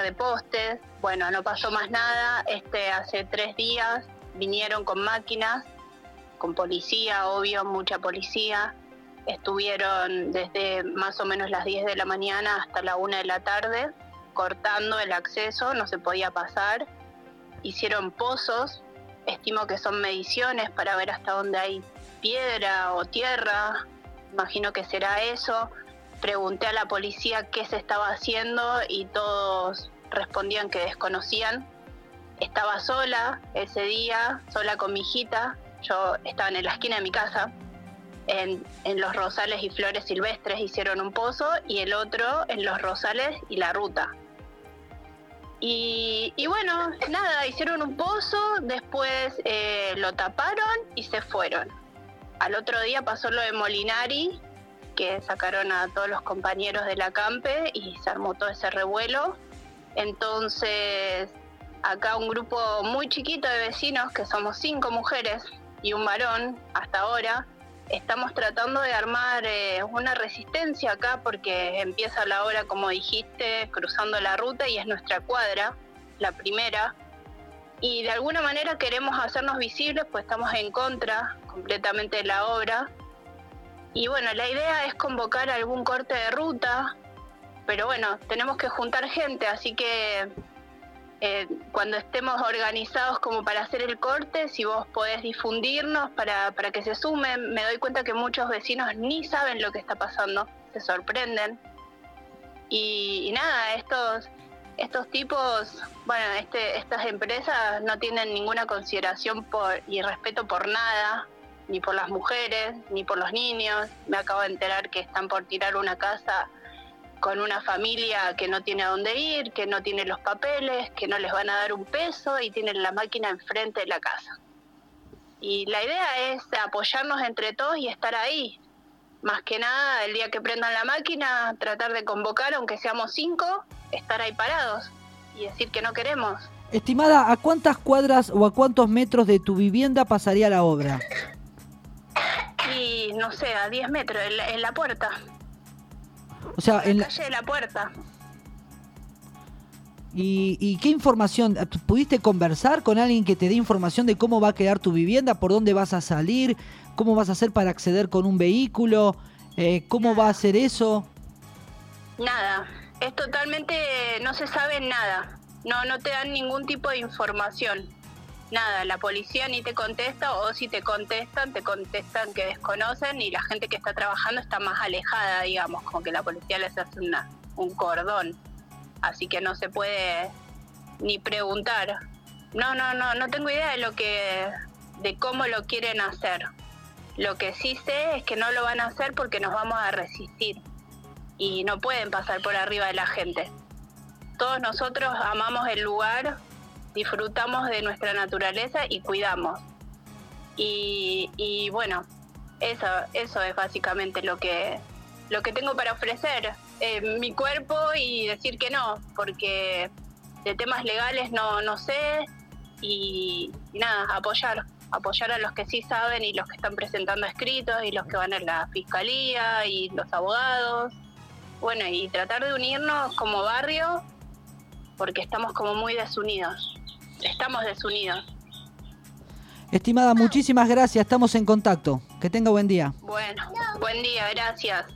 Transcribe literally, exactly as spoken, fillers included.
de postes. Bueno, no pasó más nada. Este, hace tres días vinieron con máquinas, con policía, obvio, mucha policía. Estuvieron desde más o menos las diez de la mañana hasta la una de la tarde, cortando el acceso, no se podía pasar. Hicieron pozos, estimo que son mediciones para ver hasta dónde hay piedra o tierra, imagino que será eso. Pregunté a la policía qué se estaba haciendo y todos respondían que desconocían. Estaba sola ese día, sola con mi hijita. Yo estaba en la esquina de mi casa, en, en los rosales y flores silvestres hicieron un pozo y el otro en los rosales y la ruta. Y, y bueno, nada, hicieron un pozo, después eh, lo taparon y se fueron. Al otro día pasó lo de Molinari, que sacaron a todos los compañeros de la campe y se armó todo ese revuelo. Entonces, acá un grupo muy chiquito de vecinos, que somos cinco mujeres y un varón hasta ahora, estamos tratando de armar eh, una resistencia acá porque empieza la obra, como dijiste, cruzando la ruta y es nuestra cuadra, la primera. Y de alguna manera queremos hacernos visibles, pues estamos en contra completamente de la obra. Y bueno, la idea es convocar algún corte de ruta, pero bueno, tenemos que juntar gente, así que eh, cuando estemos organizados como para hacer el corte, si vos podés difundirnos para, para que se sumen. Me doy cuenta que muchos vecinos ni saben lo que está pasando, se sorprenden. Y, y nada, estos, estos tipos, bueno, este, estas empresas no tienen ninguna consideración por, y respeto por nada, ni por las mujeres, ni por los niños. Me acabo de enterar que están por tirar una casa con una familia que no tiene a dónde ir, que no tiene los papeles, que no les van a dar un peso y tienen la máquina enfrente de la casa. Y la idea es apoyarnos entre todos y estar ahí. Más que nada, el día que prendan la máquina, tratar de convocar, aunque seamos cinco, estar ahí parados y decir que no queremos. Estimada, ¿a cuántas cuadras o a cuántos metros de tu vivienda pasaría la obra? Y no sé, a diez metros, en la, en la puerta. O sea, en la en calle de la puerta. ¿Y, ¿Y qué información? ¿Pudiste conversar con alguien que te dé información de cómo va a quedar tu vivienda? ¿Por dónde vas a salir? ¿Cómo vas a hacer para acceder con un vehículo? Eh, ¿Cómo va a ser eso? Nada, es totalmente, no se sabe nada. No, no te dan ningún tipo de información. Nada, la policía ni te contesta, o si te contestan, te contestan que desconocen, y la gente que está trabajando está más alejada, digamos, como que la policía les hace una, un cordón. Así que no se puede ni preguntar. No, no, no, no tengo idea de lo que, de cómo lo quieren hacer. Lo que sí sé es que no lo van a hacer porque nos vamos a resistir. Y no pueden pasar por arriba de la gente. Todos nosotros amamos el lugar, disfrutamos de nuestra naturaleza y cuidamos. Y, y bueno, eso, eso es básicamente lo que, lo que tengo para ofrecer. Eh, mi cuerpo y decir que no, porque de temas legales no, no sé. Y, y nada, apoyar. apoyar a los que sí saben y los que están presentando escritos y los que van a la fiscalía y los abogados. Bueno, y tratar de unirnos como barrio, porque estamos como muy desunidos. Estamos desunidos. Estimada, muchísimas gracias. Estamos en contacto. Que tenga buen día. Bueno, buen día, gracias.